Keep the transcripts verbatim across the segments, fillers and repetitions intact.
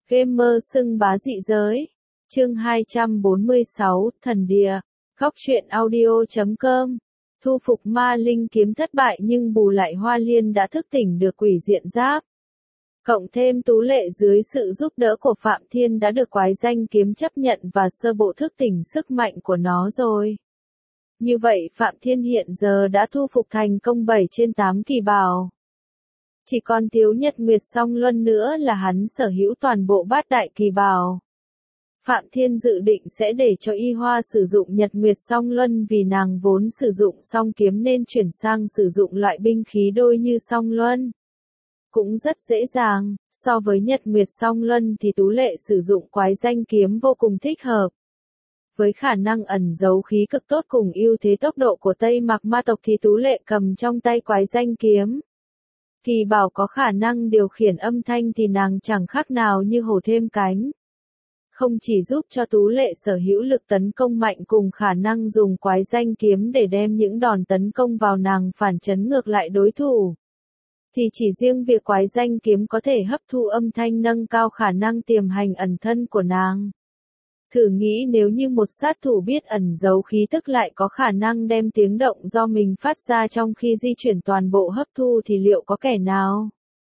Gamer xưng bá dị giới. Chương hai trăm bốn mươi sáu, Thần Địa. Góc truyện audio chấm com. Thu phục ma linh kiếm thất bại nhưng bù lại Hoa Liên đã thức tỉnh được quỷ diện giáp. Cộng thêm Tú Lệ dưới sự giúp đỡ của Phạm Thiên đã được quái danh kiếm chấp nhận và sơ bộ thức tỉnh sức mạnh của nó rồi. Như vậy Phạm Thiên hiện giờ đã thu phục thành công bảy trên tám kỳ bào. Chỉ còn thiếu Nhật Nguyệt Song Luân nữa là hắn sở hữu toàn bộ bát đại kỳ bào. Phạm Thiên dự định sẽ để cho Y Hoa sử dụng Nhật Nguyệt Song Luân vì nàng vốn sử dụng song kiếm nên chuyển sang sử dụng loại binh khí đôi như song luân. Cũng rất dễ dàng, so với Nhật Nguyệt Song Luân thì Tú Lệ sử dụng quái danh kiếm vô cùng thích hợp. Với khả năng ẩn giấu khí cực tốt cùng ưu thế tốc độ của Tây Mạc ma tộc thì Tú Lệ cầm trong tay quái danh kiếm. Kỳ bảo có khả năng điều khiển âm thanh thì nàng chẳng khác nào như hổ thêm cánh. Không chỉ giúp cho Tú Lệ sở hữu lực tấn công mạnh cùng khả năng dùng quái danh kiếm để đem những đòn tấn công vào nàng phản chấn ngược lại đối thủ. Thì chỉ riêng việc quái danh kiếm có thể hấp thu âm thanh nâng cao khả năng tiềm hành ẩn thân của nàng. Thử nghĩ nếu như một sát thủ biết ẩn giấu khí tức lại có khả năng đem tiếng động do mình phát ra trong khi di chuyển toàn bộ hấp thu thì liệu có kẻ nào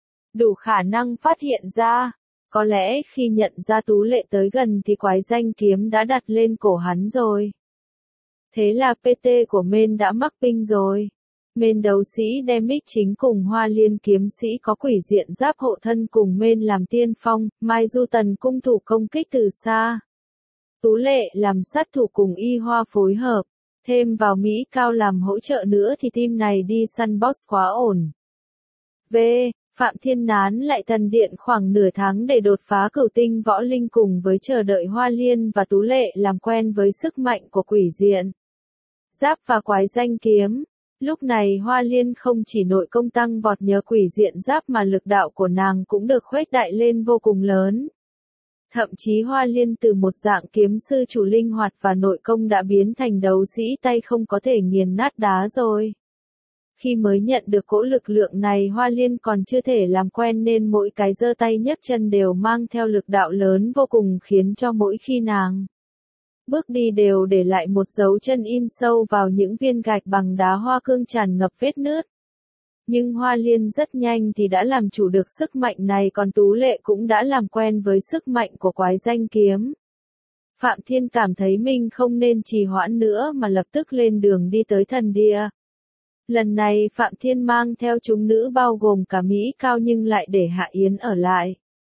đủ khả năng phát hiện ra? Có lẽ khi nhận ra Tú Lệ tới gần thì quái danh kiếm đã đặt lên cổ hắn rồi. Thế là pê tê của Mên đã mắc binh rồi. Mên đấu sĩ Demic chính cùng Hoa Liên kiếm sĩ có quỷ diện giáp hộ thân cùng Mên làm tiên phong, Mai Du Tần cung thủ công kích từ xa. Tú Lệ làm sát thủ cùng Y Hoa phối hợp, thêm vào Mỹ Cao làm hỗ trợ nữa thì team này đi săn boss quá ổn. V. Phạm Thiên nán lại thần điện khoảng nửa tháng để đột phá cửu tinh võ linh cùng với chờ đợi Hoa Liên và Tú Lệ làm quen với sức mạnh của quỷ diện giáp và quái danh kiếm. Lúc này Hoa Liên không chỉ nội công tăng vọt nhờ quỷ diện giáp mà lực đạo của nàng cũng được khuếch đại lên vô cùng lớn. Thậm chí Hoa Liên từ một dạng kiếm sư chủ linh hoạt và nội công đã biến thành đấu sĩ tay không có thể nghiền nát đá rồi. Khi mới nhận được cỗ lực lượng này Hoa Liên còn chưa thể làm quen nên mỗi cái giơ tay nhấc chân đều mang theo lực đạo lớn vô cùng khiến cho mỗi khi nàng bước đi đều để lại một dấu chân in sâu vào những viên gạch bằng đá hoa cương tràn ngập vết nứt. Nhưng Hoa Liên rất nhanh thì đã làm chủ được sức mạnh này còn Tú Lệ cũng đã làm quen với sức mạnh của quái danh kiếm. Phạm Thiên cảm thấy mình không nên trì hoãn nữa mà lập tức lên đường đi tới thần địa. Lần này Phạm Thiên mang theo chúng nữ bao gồm cả Mỹ Cao nhưng lại để Hạ Yến ở lại.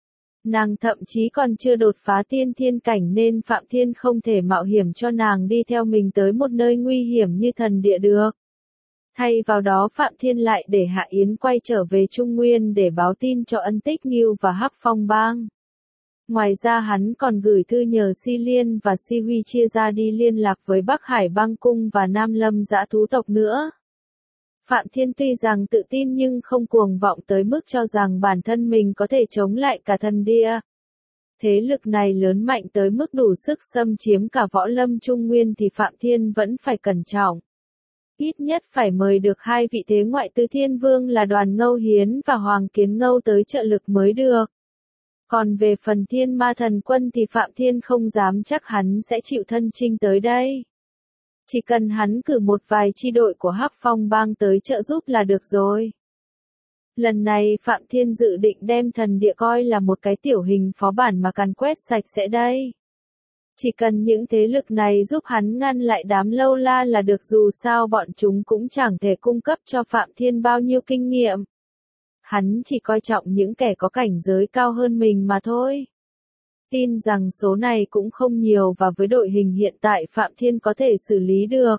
Nàng thậm chí còn chưa đột phá tiên thiên cảnh nên Phạm Thiên không thể mạo hiểm cho nàng đi theo mình tới một nơi nguy hiểm như thần địa được. Thay vào đó Phạm Thiên lại để Hạ Yến quay trở về Trung Nguyên để báo tin cho Ân Tích Ngưu và Hắc Phong Bang. Ngoài ra hắn còn gửi thư nhờ Si Liên và Si Huy chia ra đi liên lạc với Bắc Hải Bang Cung và Nam Lâm Dã Thú Tộc nữa. Phạm Thiên tuy rằng tự tin nhưng không cuồng vọng tới mức cho rằng bản thân mình có thể chống lại cả thần địa. Thế lực này lớn mạnh tới mức đủ sức xâm chiếm cả võ lâm Trung Nguyên thì Phạm Thiên vẫn phải cẩn trọng. Ít nhất phải mời được hai vị thế ngoại tư thiên vương là Đoàn Ngâu Hiến và Hoàng Kiến Ngâu tới trợ lực mới được. Còn về phần Thiên Ma Thần Quân thì Phạm Thiên không dám chắc hắn sẽ chịu thân chinh tới đây. Chỉ cần hắn cử một vài chi đội của Hắc Phong Bang tới trợ giúp là được rồi. Lần này Phạm Thiên dự định đem thần địa coi là một cái tiểu hình phó bản mà càn quét sạch sẽ đây. Chỉ cần những thế lực này giúp hắn ngăn lại đám lâu la là được dù sao bọn chúng cũng chẳng thể cung cấp cho Phạm Thiên bao nhiêu kinh nghiệm. Hắn chỉ coi trọng những kẻ có cảnh giới cao hơn mình mà thôi. Tin rằng số này cũng không nhiều và với đội hình hiện tại Phạm Thiên có thể xử lý được.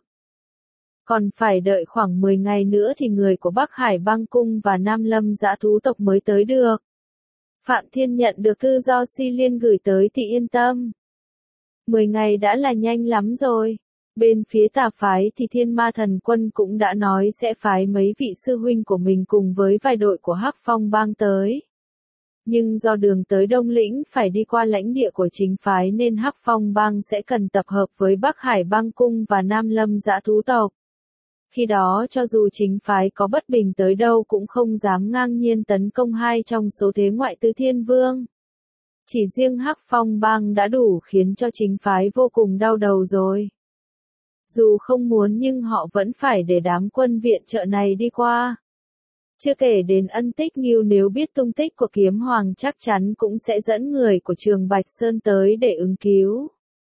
Còn phải đợi khoảng mười ngày nữa thì người của Bắc Hải Bang Cung và Nam Lâm Dã Thú Tộc mới tới được. Phạm Thiên nhận được thư do Si Liên gửi tới thì yên tâm. mười ngày đã là nhanh lắm rồi. Bên phía tà phái thì Thiên Ma Thần Quân cũng đã nói sẽ phái mấy vị sư huynh của mình cùng với vài đội của Hắc Phong Bang tới. Nhưng do đường tới Đông Lĩnh phải đi qua lãnh địa của chính phái nên Hắc Phong Bang sẽ cần tập hợp với Bắc Hải Bang Cung và Nam Lâm Dã Thú Tộc. Khi đó cho dù chính phái có bất bình tới đâu cũng không dám ngang nhiên tấn công hai trong số thế ngoại tứ thiên vương. Chỉ riêng Hắc Phong bang đã đủ khiến cho chính phái vô cùng đau đầu rồi. Dù không muốn nhưng họ vẫn phải để đám quân viện trợ này đi qua. Chưa kể đến Ân Tích Ngưu nếu biết tung tích của Kiếm Hoàng chắc chắn cũng sẽ dẫn người của Trường Bạch Sơn tới để ứng cứu.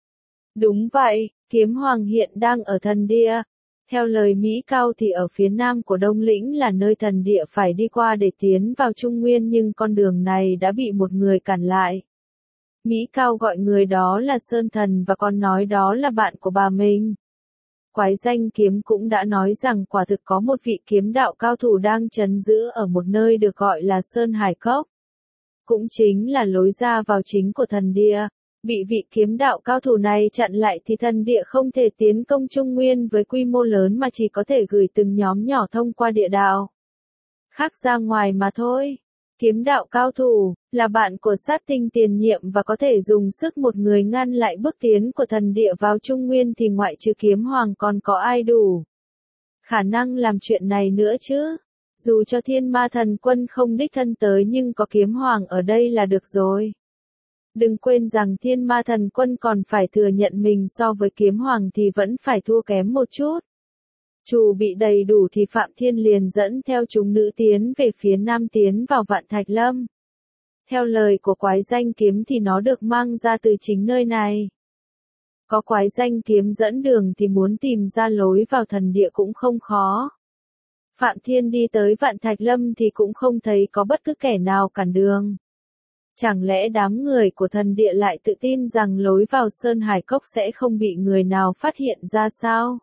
Đúng vậy, Kiếm Hoàng hiện đang ở thần địa. Theo lời Mỹ Cao thì ở phía nam của Đông Lĩnh là nơi thần địa phải đi qua để tiến vào Trung Nguyên nhưng con đường này đã bị một người cản lại. Mỹ Cao gọi người đó là Sơn Thần và còn nói đó là bạn của bà mình. Quái danh kiếm cũng đã nói rằng quả thực có một vị kiếm đạo cao thủ đang trấn giữ ở một nơi được gọi là Sơn Hải Cốc. Cũng chính là lối ra vào chính của thần địa. Bị vị kiếm đạo cao thủ này chặn lại thì thần địa không thể tiến công Trung Nguyên với quy mô lớn mà chỉ có thể gửi từng nhóm nhỏ thông qua địa đạo khác ra ngoài mà thôi. Kiếm đạo cao thủ, là bạn của sát tinh tiền nhiệm và có thể dùng sức một người ngăn lại bước tiến của thần địa vào Trung Nguyên thì ngoại trừ Kiếm Hoàng còn có ai đủ khả năng làm chuyện này nữa chứ. Dù cho Thiên Ma Thần Quân không đích thân tới nhưng có Kiếm Hoàng ở đây là được rồi. Đừng quên rằng Thiên Ma Thần Quân còn phải thừa nhận mình so với Kiếm Hoàng thì vẫn phải thua kém một chút. Chủ bị đầy đủ thì Phạm Thiên liền dẫn theo chúng nữ tiến về phía nam tiến vào Vạn Thạch Lâm. Theo lời của quái danh kiếm thì nó được mang ra từ chính nơi này. Có quái danh kiếm dẫn đường thì muốn tìm ra lối vào thần địa cũng không khó. Phạm Thiên đi tới Vạn Thạch Lâm thì cũng không thấy có bất cứ kẻ nào cản đường. Chẳng lẽ đám người của thần địa lại tự tin rằng lối vào Sơn Hải Cốc sẽ không bị người nào phát hiện ra sao?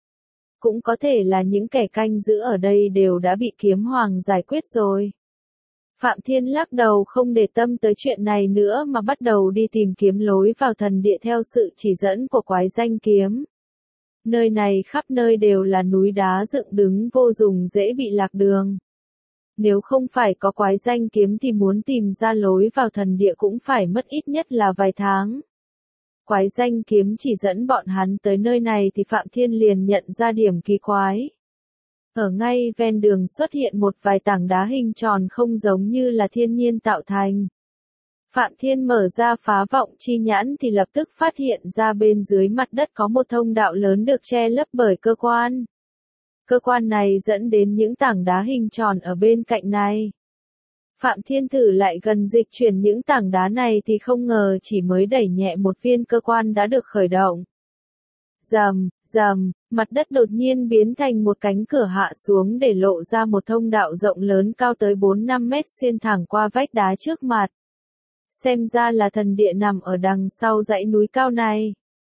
Cũng có thể là những kẻ canh giữ ở đây đều đã bị Kiếm Hoàng giải quyết rồi. Phạm Thiên lắc đầu không để tâm tới chuyện này nữa mà bắt đầu đi tìm kiếm lối vào thần địa theo sự chỉ dẫn của quái danh kiếm. Nơi này khắp nơi đều là núi đá dựng đứng vô dụng dễ bị lạc đường. Nếu không phải có quái danh kiếm thì muốn tìm ra lối vào thần địa cũng phải mất ít nhất là vài tháng. Quái danh kiếm chỉ dẫn bọn hắn tới nơi này thì Phạm Thiên liền nhận ra điểm kỳ quái. Ở ngay ven đường xuất hiện một vài tảng đá hình tròn không giống như là thiên nhiên tạo thành. Phạm Thiên mở ra phá vọng chi nhãn thì lập tức phát hiện ra bên dưới mặt đất có một thông đạo lớn được che lấp bởi cơ quan. Cơ quan này dẫn đến những tảng đá hình tròn ở bên cạnh này. Phạm Thiên thử lại gần dịch chuyển những tảng đá này thì không ngờ chỉ mới đẩy nhẹ một viên cơ quan đã được khởi động. Rầm, rầm, mặt đất đột nhiên biến thành một cánh cửa hạ xuống để lộ ra một thông đạo rộng lớn cao tới bốn năm mét xuyên thẳng qua vách đá trước mặt. Xem ra là thần địa nằm ở đằng sau dãy núi cao này.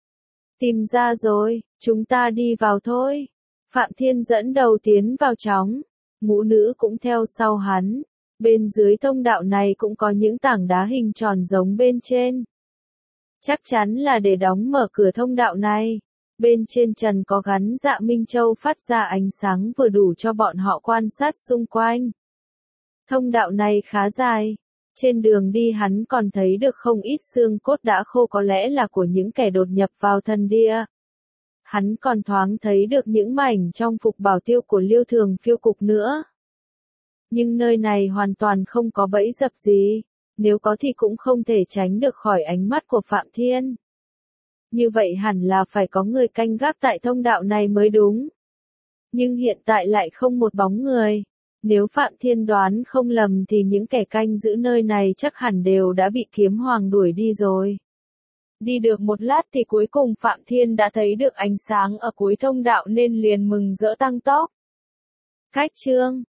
Tìm ra rồi, chúng ta đi vào thôi. Phạm Thiên dẫn đầu tiến vào trong, ngũ nữ cũng theo sau hắn. Bên dưới thông đạo này cũng có những tảng đá hình tròn giống bên trên. Chắc chắn là để đóng mở cửa thông đạo này. Bên trên trần có gắn Dạ Minh Châu phát ra ánh sáng vừa đủ cho bọn họ quan sát xung quanh. Thông đạo này khá dài. Trên đường đi hắn còn thấy được không ít xương cốt đã khô có lẽ là của những kẻ đột nhập vào thần địa. Hắn còn thoáng thấy được những mảnh trong phục bảo tiêu của Liêu Thường Phiêu Cục nữa. Nhưng nơi này hoàn toàn không có bẫy dập gì, nếu có thì cũng không thể tránh được khỏi ánh mắt của Phạm Thiên. Như vậy hẳn là phải có người canh gác tại thông đạo này mới đúng. Nhưng hiện tại lại không một bóng người. Nếu Phạm Thiên đoán không lầm thì những kẻ canh giữ nơi này chắc hẳn đều đã bị Kiếm Hoàng đuổi đi rồi. Đi được một lát thì cuối cùng Phạm Thiên đã thấy được ánh sáng ở cuối thông đạo nên liền mừng rỡ tăng tốc. Cách chương